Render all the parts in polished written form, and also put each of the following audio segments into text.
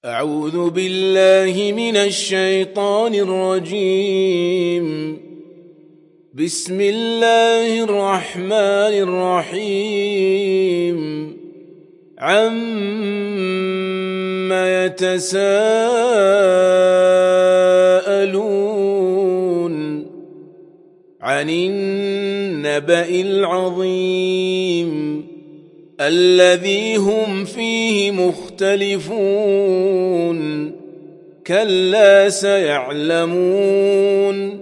أعوذ بالله من الشيطان الرجيم. بسم الله الرحمن الرحيم. عما يتساءلون عن النبأ العظيم الذي هم فيه مختلفون. كلا سيعلمون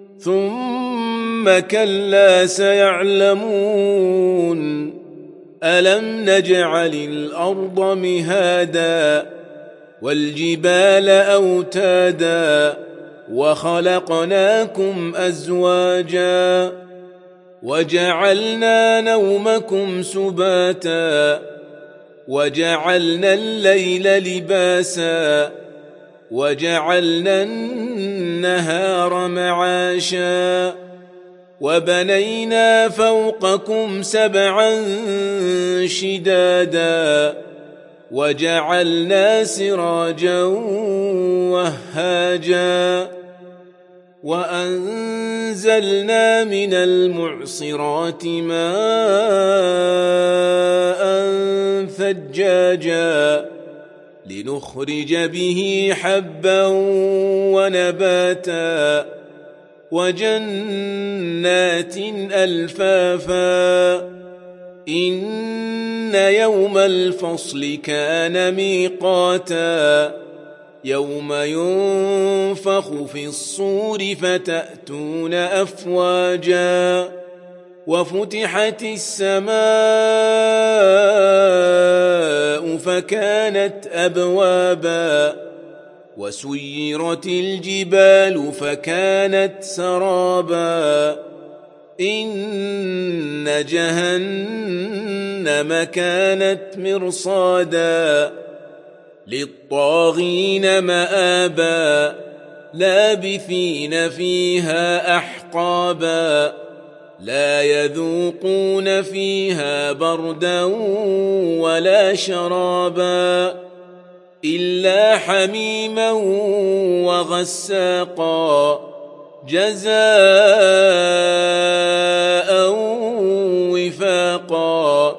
ثم كلا سيعلمون. ألم نجعل الأرض مهادا والجبال أوتادا وخلقناكم أزواجا وجعلنا نومكم سباتا وجعلنا الليل لباسا وجعلنا النهار معاشا وبنينا فوقكم سبعا شدادا وجعلنا سراجا وهاجا وأنزلنا من المعصرات ماء ثجاجا لنخرج به حبا ونباتا وجنات ألفافا. إن يوم الفصل كان ميقاتا يوم ينفخ في الصور فتأتون أفواجا وفتحت السماء فكانت أبوابا وسيرت الجبال فكانت سرابا. إن جهنم كانت مرصادا للطاغين مآبا لابثين فيها أحقابا لا يذوقون فيها بردا ولا شرابا إلا حميما وغساقا جزاء وفاقا.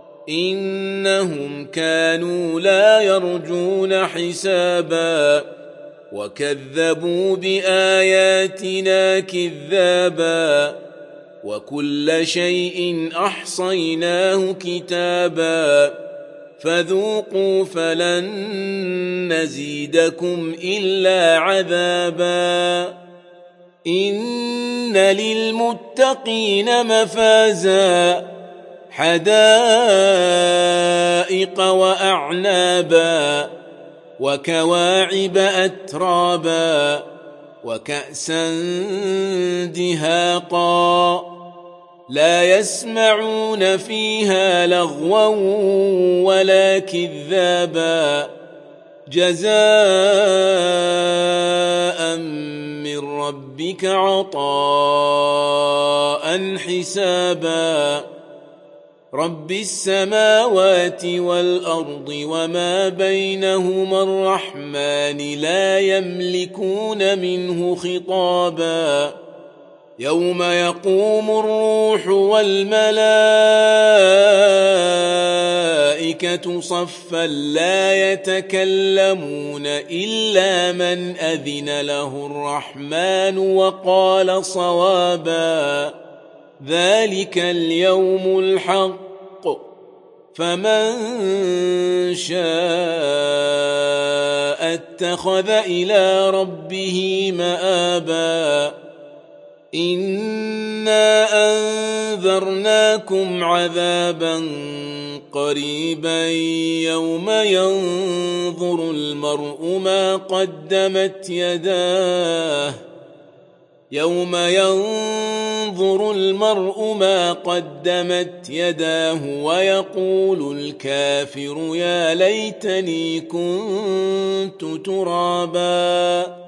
إنهم كانوا لا يرجون حسابا وكذبوا بآياتنا كذابا وكل شيء أحصيناه كتابا فذوقوا فلن نزيدكم إلا عذابا. إن للمتقين مفازا حدائق وأعنابا وكواعب أترابا وكأسا دهاقا لا يسمعون فيها لغوا ولا كذابا جزاء من ربك عطاء حسابا. رب السماوات والأرض وما بينهما الرحمن لا يملكون منه خطابا. يوم يقوم الروح والملائكة صفا لا يتكلمون إلا من أذن له الرحمن وقال صوابا. ذلك اليوم الحق فمن شاء اتخذ إلى ربه مآبا. إنا أنذرناكم عذابا قريبا يوم ينظر المرء ما قدمت يداه ويقول الكافر يا ليتني كنت ترابا.